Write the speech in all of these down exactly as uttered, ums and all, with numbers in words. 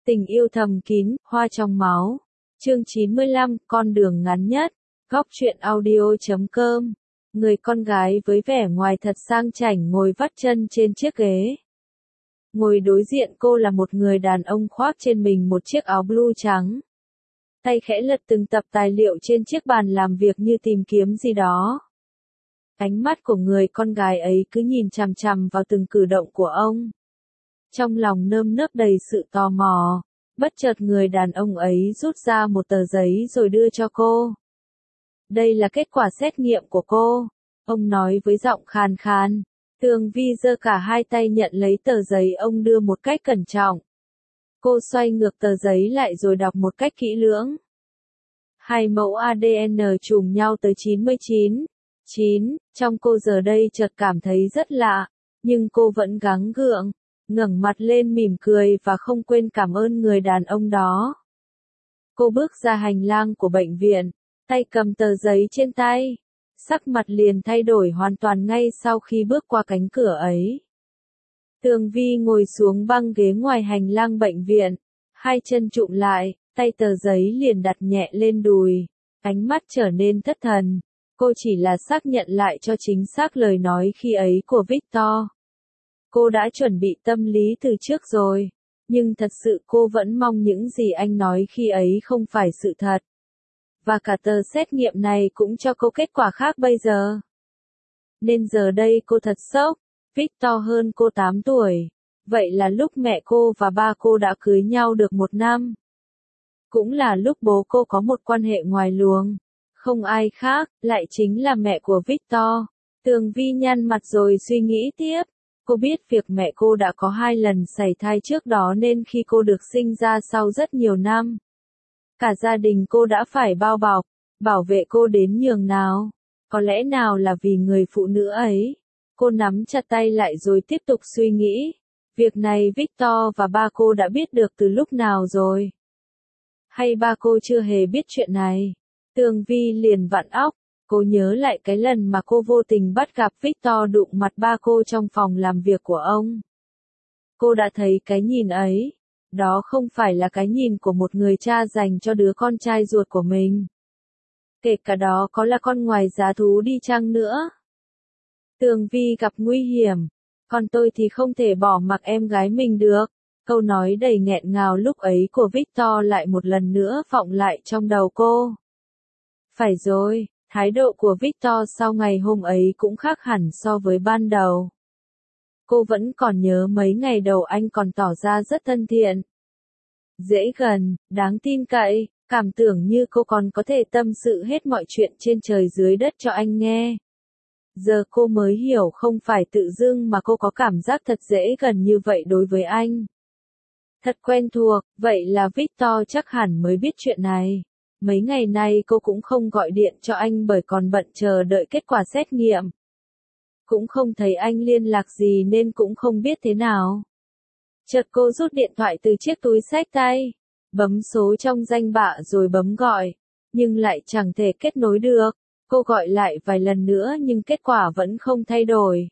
Tình yêu thầm kín, hoa trong máu. Chương chín mươi lăm, con đường ngắn nhất. Góc truyện audio chấm com. Người con gái với vẻ ngoài thật sang chảnh ngồi vắt chân trên chiếc ghế. Ngồi đối diện cô là một người đàn ông khoác trên mình một chiếc áo blue trắng. Tay khẽ lật từng tập tài liệu trên chiếc bàn làm việc như tìm kiếm gì đó. Ánh mắt của người con gái ấy cứ nhìn chằm chằm vào từng cử động của ông. Trong lòng nơm nớp đầy sự tò mò, bất chợt người đàn ông ấy rút ra một tờ giấy rồi đưa cho cô. Đây là kết quả xét nghiệm của cô, ông nói với giọng khàn khàn. Tường Vi giơ cả hai tay nhận lấy tờ giấy ông đưa một cách cẩn trọng. Cô xoay ngược tờ giấy lại rồi đọc một cách kỹ lưỡng. Hai mẫu a đê en trùng nhau tới chín mươi chín. chín, trong cô giờ đây chợt cảm thấy rất lạ, nhưng cô vẫn gắng gượng, ngẩng mặt lên mỉm cười và không quên cảm ơn người đàn ông đó. Cô bước ra hành lang của bệnh viện, tay cầm tờ giấy trên tay. Sắc mặt liền thay đổi hoàn toàn ngay sau khi bước qua cánh cửa ấy. Tường Vi ngồi xuống băng ghế ngoài hành lang bệnh viện, hai chân chụm lại, tay tờ giấy liền đặt nhẹ lên đùi, ánh mắt trở nên thất thần. Cô chỉ là xác nhận lại cho chính xác lời nói khi ấy của Victor. Cô đã chuẩn bị tâm lý từ trước rồi, nhưng thật sự cô vẫn mong những gì anh nói khi ấy không phải sự thật. Và cả tờ xét nghiệm này cũng cho cô kết quả khác bây giờ. Nên giờ đây cô thật sốc, Victor hơn cô tám tuổi. Vậy là lúc mẹ cô và ba cô đã cưới nhau được một năm. Cũng là lúc bố cô có một quan hệ ngoài luồng. Không ai khác, lại chính là mẹ của Victor. Tường Vi nhăn mặt rồi suy nghĩ tiếp. Cô biết việc mẹ cô đã có hai lần sảy thai trước đó nên khi cô được sinh ra sau rất nhiều năm. Cả gia đình cô đã phải bao bọc, bảo vệ cô đến nhường nào. Có lẽ nào là vì người phụ nữ ấy. Cô nắm chặt tay lại rồi tiếp tục suy nghĩ. Việc này Victor và ba cô đã biết được từ lúc nào rồi? Hay ba cô chưa hề biết chuyện này? Tường Vi liền vặn óc. Cô nhớ lại cái lần mà cô vô tình bắt gặp Victor đụng mặt ba cô trong phòng làm việc của ông. Cô đã thấy cái nhìn ấy. Đó không phải là cái nhìn của một người cha dành cho đứa con trai ruột của mình. Kể cả đó có là con ngoài giá thú đi chăng nữa. Tường Vi gặp nguy hiểm. Còn tôi thì không thể bỏ mặc em gái mình được. Câu nói đầy nghẹn ngào lúc ấy của Victor lại một lần nữa vọng lại trong đầu cô. Phải rồi, thái độ của Victor sau ngày hôm ấy cũng khác hẳn so với ban đầu. Cô vẫn còn nhớ mấy ngày đầu anh còn tỏ ra rất thân thiện. Dễ gần, đáng tin cậy, cảm tưởng như cô còn có thể tâm sự hết mọi chuyện trên trời dưới đất cho anh nghe. Giờ cô mới hiểu không phải tự dưng mà cô có cảm giác thật dễ gần như vậy đối với anh. Thật quen thuộc, vậy là Victor chắc hẳn mới biết chuyện này. Mấy ngày nay cô cũng không gọi điện cho anh bởi còn bận chờ đợi kết quả xét nghiệm. Cũng không thấy anh liên lạc gì nên cũng không biết thế nào. Chợt cô rút điện thoại từ chiếc túi xách tay, bấm số trong danh bạ rồi bấm gọi, nhưng lại chẳng thể kết nối được. Cô gọi lại vài lần nữa nhưng kết quả vẫn không thay đổi.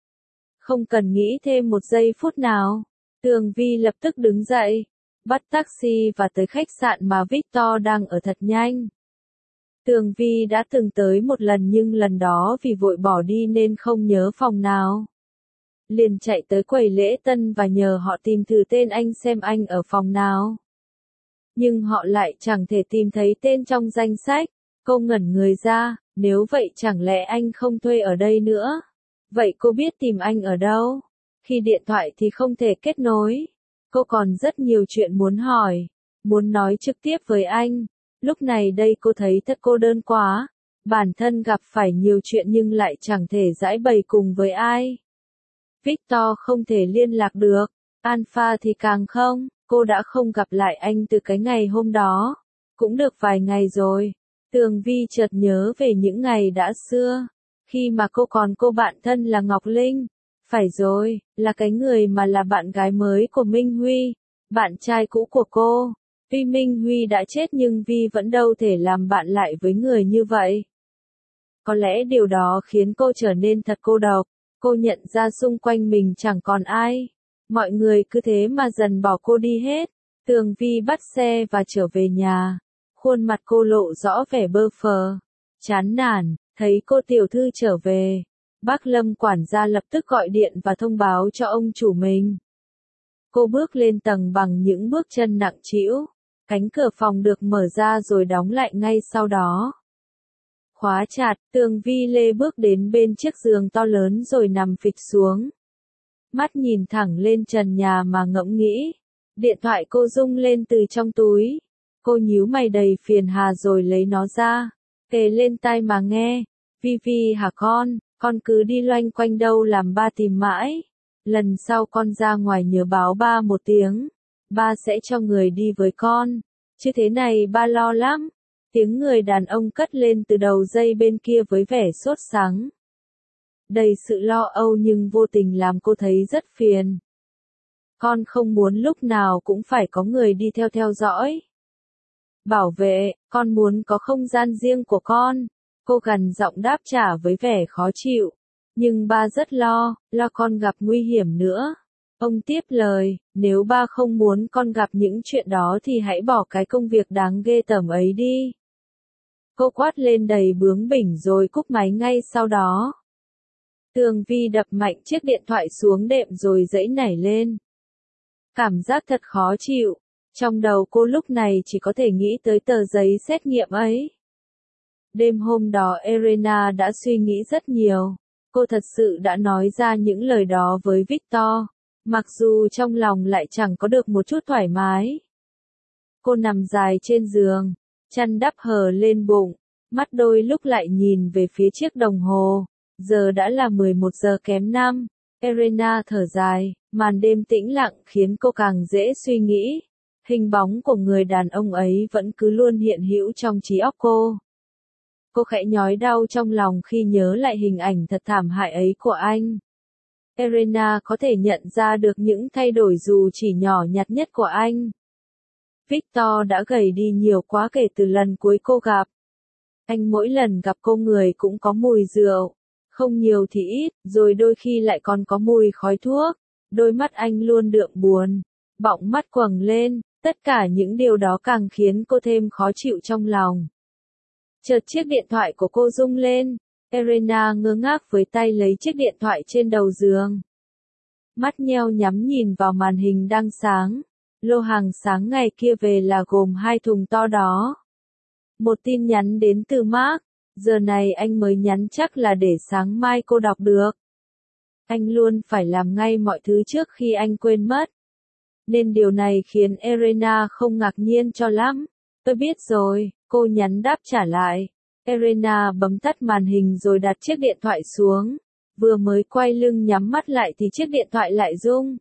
Không cần nghĩ thêm một giây phút nào, Tường Vi lập tức đứng dậy, bắt taxi và tới khách sạn mà Victor đang ở thật nhanh. Tường Vi đã từng tới một lần nhưng lần đó vì vội bỏ đi nên không nhớ phòng nào. Liền chạy tới quầy lễ tân và nhờ họ tìm thử tên anh xem anh ở phòng nào. Nhưng họ lại chẳng thể tìm thấy tên trong danh sách. Cô ngẩn người ra, nếu vậy chẳng lẽ anh không thuê ở đây nữa? Vậy cô biết tìm anh ở đâu? Khi điện thoại thì không thể kết nối. Cô còn rất nhiều chuyện muốn hỏi, muốn nói trực tiếp với anh. Lúc này đây cô thấy thật cô đơn quá. Bản thân gặp phải nhiều chuyện nhưng lại chẳng thể giải bày cùng với ai. Victor không thể liên lạc được, Alpha thì càng không. Cô đã không gặp lại anh từ cái ngày hôm đó. Cũng được vài ngày rồi. Tường Vi chợt nhớ về những ngày đã xưa. Khi mà cô còn cô bạn thân là Ngọc Linh. Phải rồi, là cái người mà là bạn gái mới của Minh Huy. Bạn trai cũ của cô. Tuy Minh Huy đã chết nhưng Vi vẫn đâu thể làm bạn lại với người như vậy. Có lẽ điều đó khiến cô trở nên thật cô độc. Cô nhận ra xung quanh mình chẳng còn ai. Mọi người cứ thế mà dần bỏ cô đi hết. Tường Vi bắt xe và trở về nhà. Khuôn mặt cô lộ rõ vẻ bơ phờ, chán nản, thấy cô tiểu thư trở về. Bác Lâm quản gia lập tức gọi điện và thông báo cho ông chủ mình. Cô bước lên tầng bằng những bước chân nặng trĩu. Cánh cửa phòng được mở ra rồi đóng lại ngay sau đó. Khóa chặt, Tường Vi lê bước đến bên chiếc giường to lớn rồi nằm phịch xuống. Mắt nhìn thẳng lên trần nhà mà ngẫm nghĩ. Điện thoại cô rung lên từ trong túi. Cô nhíu mày đầy phiền hà rồi lấy nó ra. Kề lên tai mà nghe. Vi Vi hả con, con cứ đi loanh quanh đâu làm ba tìm mãi. Lần sau con ra ngoài nhớ báo ba một tiếng. Ba sẽ cho người đi với con. Chứ thế này ba lo lắm. Tiếng người đàn ông cất lên từ đầu dây bên kia với vẻ sốt sắng. Đầy sự lo âu nhưng vô tình làm cô thấy rất phiền. Con không muốn lúc nào cũng phải có người đi theo theo dõi. Bảo vệ, con muốn có không gian riêng của con. Cô gằn giọng đáp trả với vẻ khó chịu. Nhưng ba rất lo, lo con gặp nguy hiểm nữa. Ông tiếp lời, nếu ba không muốn con gặp những chuyện đó thì hãy bỏ cái công việc đáng ghê tởm ấy đi. Cô quát lên đầy bướng bỉnh rồi cúp máy ngay sau đó. Tường Vi đập mạnh chiếc điện thoại xuống đệm rồi giãy nảy lên. Cảm giác thật khó chịu. Trong đầu cô lúc này chỉ có thể nghĩ tới tờ giấy xét nghiệm ấy. Đêm hôm đó Elena đã suy nghĩ rất nhiều. Cô thật sự đã nói ra những lời đó với Victor, mặc dù trong lòng lại chẳng có được một chút thoải mái. Cô nằm dài trên giường, chăn đắp hờ lên bụng, mắt đôi lúc lại nhìn về phía chiếc đồng hồ. Giờ đã là mười một giờ kém năm. Elena thở dài, màn đêm tĩnh lặng khiến cô càng dễ suy nghĩ. Hình bóng của người đàn ông ấy vẫn cứ luôn hiện hữu trong trí óc cô. Cô khẽ nhói đau trong lòng khi nhớ lại hình ảnh thật thảm hại ấy của anh. Elena có thể nhận ra được những thay đổi dù chỉ nhỏ nhặt nhất của anh. Victor đã gầy đi nhiều quá kể từ lần cuối cô gặp. Anh mỗi lần gặp cô người cũng có mùi rượu. Không nhiều thì ít, rồi đôi khi lại còn có mùi khói thuốc. Đôi mắt anh luôn đượm buồn, bọng mắt quầng lên, tất cả những điều đó càng khiến cô thêm khó chịu trong lòng. Chợt chiếc điện thoại của cô rung lên, Elena ngơ ngác với tay lấy chiếc điện thoại trên đầu giường. Mắt nheo nhắm nhìn vào màn hình đang sáng, lô hàng sáng ngày kia về là gồm hai thùng to đó. Một tin nhắn đến từ Mark, giờ này anh mới nhắn chắc là để sáng mai cô đọc được. Anh luôn phải làm ngay mọi thứ trước khi anh quên mất. Nên điều này khiến Elena không ngạc nhiên cho lắm. Tôi biết rồi, cô nhắn đáp trả lại. Elena bấm tắt màn hình rồi đặt chiếc điện thoại xuống. Vừa mới quay lưng nhắm mắt lại thì chiếc điện thoại lại rung.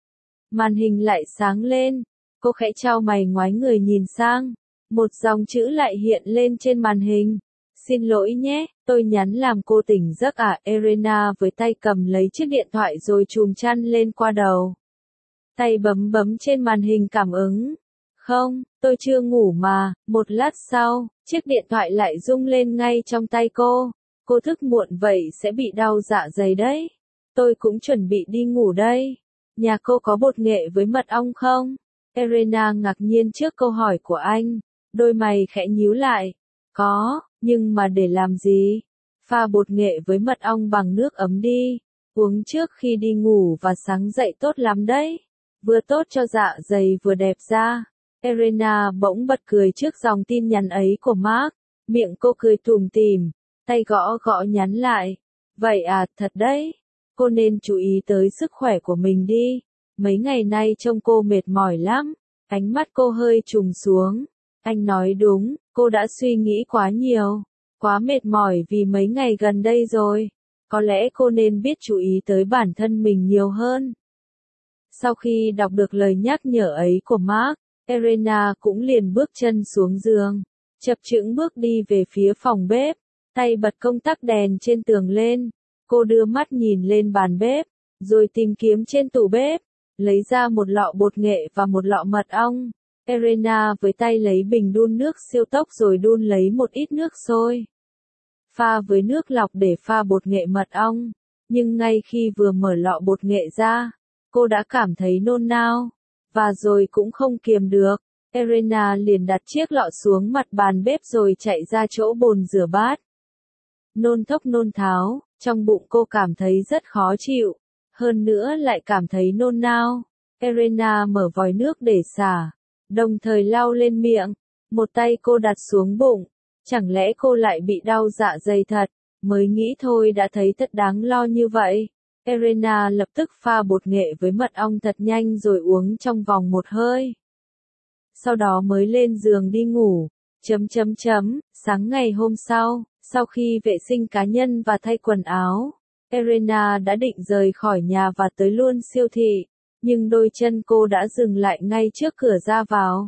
Màn hình lại sáng lên. Cô khẽ chau mày ngoái người nhìn sang. Một dòng chữ lại hiện lên trên màn hình. Xin lỗi nhé, tôi nhắn làm cô tỉnh giấc à? Elena với tay cầm lấy chiếc điện thoại rồi chùm chăn lên qua đầu. Tay bấm bấm trên màn hình cảm ứng. Không, tôi chưa ngủ mà. Một lát sau, chiếc điện thoại lại rung lên ngay trong tay cô. Cô thức muộn vậy sẽ bị đau dạ dày đấy. Tôi cũng chuẩn bị đi ngủ đây. Nhà cô có bột nghệ với mật ong không? Elena ngạc nhiên trước câu hỏi của anh. Đôi mày khẽ nhíu lại. Có, nhưng mà để làm gì? Pha bột nghệ với mật ong bằng nước ấm đi. Uống trước khi đi ngủ và sáng dậy tốt lắm đấy. Vừa tốt cho dạ dày vừa đẹp da. Elena bỗng bật cười trước dòng tin nhắn ấy của Mark. Miệng cô cười tủm tỉm, tay gõ gõ nhắn lại. Vậy à, thật đấy. Cô nên chú ý tới sức khỏe của mình đi. Mấy ngày nay trông cô mệt mỏi lắm. Ánh mắt cô hơi trùng xuống. Anh nói đúng, cô đã suy nghĩ quá nhiều. Quá mệt mỏi vì mấy ngày gần đây rồi. Có lẽ cô nên biết chú ý tới bản thân mình nhiều hơn. Sau khi đọc được lời nhắc nhở ấy của Mark, Elena cũng liền bước chân xuống giường. Chập chững bước đi về phía phòng bếp. Tay bật công tắc đèn trên tường lên. Cô đưa mắt nhìn lên bàn bếp, rồi tìm kiếm trên tủ bếp. Lấy ra một lọ bột nghệ và một lọ mật ong. Elena với tay lấy bình đun nước siêu tốc rồi đun lấy một ít nước sôi. Pha với nước lọc để pha bột nghệ mật ong. Nhưng ngay khi vừa mở lọ bột nghệ ra, cô đã cảm thấy nôn nao. và rồi cũng không kiềm được. Elena liền đặt chiếc lọ xuống mặt bàn bếp rồi chạy ra chỗ bồn rửa bát. Nôn thốc nôn tháo, trong bụng cô cảm thấy rất khó chịu, hơn nữa lại cảm thấy nôn nao. Elena mở vòi nước để xả, đồng thời lau lên miệng, một tay cô đặt xuống bụng. Chẳng lẽ cô lại bị đau dạ dày thật? Mới nghĩ thôi đã thấy thật đáng lo như vậy. Elena lập tức pha bột nghệ với mật ong thật nhanh rồi uống trong vòng một hơi. Sau đó mới lên giường đi ngủ. Chấm chấm chấm, sáng ngày hôm sau, sau khi vệ sinh cá nhân và thay quần áo, Elena đã định rời khỏi nhà và tới luôn siêu thị, nhưng đôi chân cô đã dừng lại ngay trước cửa ra vào.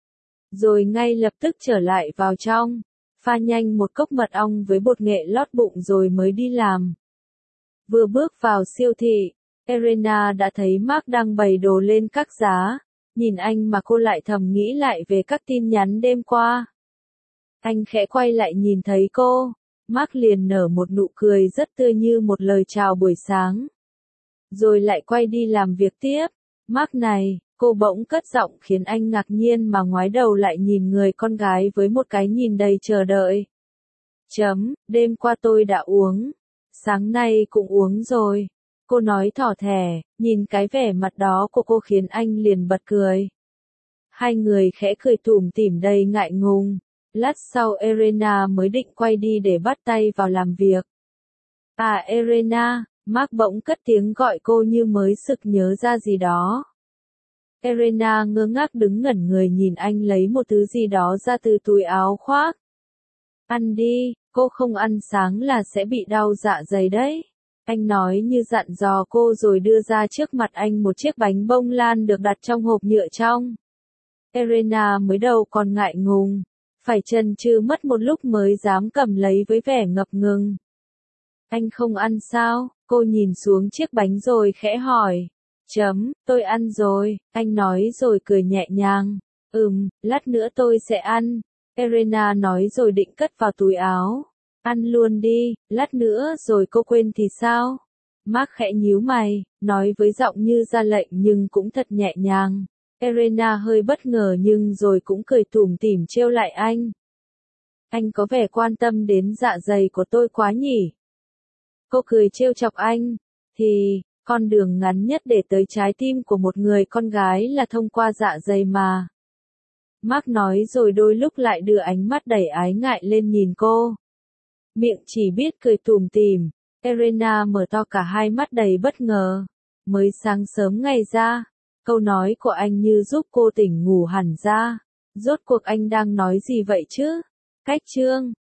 Rồi ngay lập tức trở lại vào trong, pha nhanh một cốc mật ong với bột nghệ lót bụng rồi mới đi làm. Vừa bước vào siêu thị, Elena đã thấy Mark đang bày đồ lên các giá. Nhìn anh mà cô lại thầm nghĩ lại về các tin nhắn đêm qua. Anh khẽ quay lại nhìn thấy cô, Mark liền nở một nụ cười rất tươi như một lời chào buổi sáng. Rồi lại quay đi làm việc tiếp. Mark này, cô bỗng cất giọng khiến anh ngạc nhiên mà ngoái đầu lại nhìn người con gái với một cái nhìn đầy chờ đợi. Chấm, đêm qua tôi đã uống, sáng nay cũng uống rồi. Cô nói thỏ thẻ, nhìn cái vẻ mặt đó của cô khiến anh liền bật cười. Hai người khẽ cười tủm tỉm đầy ngại ngùng. Lát sau Elena mới định quay đi để bắt tay vào làm việc. À Elena, Mark bỗng cất tiếng gọi cô như mới sực nhớ ra gì đó. Elena ngơ ngác đứng ngẩn người nhìn anh lấy một thứ gì đó ra từ túi áo khoác. Ăn đi, cô không ăn sáng là sẽ bị đau dạ dày đấy. Anh nói như dặn dò cô rồi đưa ra trước mặt anh một chiếc bánh bông lan được đặt trong hộp nhựa trong. Elena mới đầu còn ngại ngùng, phải chần chừ mất một lúc mới dám cầm lấy với vẻ ngập ngừng. Anh không ăn sao? Cô nhìn xuống chiếc bánh rồi khẽ hỏi. Chấm, tôi ăn rồi, anh nói rồi cười nhẹ nhàng. Ừm, lát nữa tôi sẽ ăn. Elena nói rồi định cất vào túi áo. Ăn luôn đi, lát nữa rồi cô quên thì sao? Mark khẽ nhíu mày, nói với giọng như ra lệnh nhưng cũng thật nhẹ nhàng. Elena hơi bất ngờ nhưng rồi cũng cười tủm tỉm trêu lại anh. Anh có vẻ quan tâm đến dạ dày của tôi quá nhỉ? Cô cười trêu chọc anh. Thì, con đường ngắn nhất để tới trái tim của một người con gái là thông qua dạ dày mà. Mark nói rồi đôi lúc lại đưa ánh mắt đầy ái ngại lên nhìn cô. Miệng chỉ biết cười tủm tỉm. Elena mở to cả hai mắt đầy bất ngờ. Mới sáng sớm ngày ra, câu nói của anh như giúp cô tỉnh ngủ hẳn ra. Rốt cuộc anh đang nói gì vậy chứ? Cách chương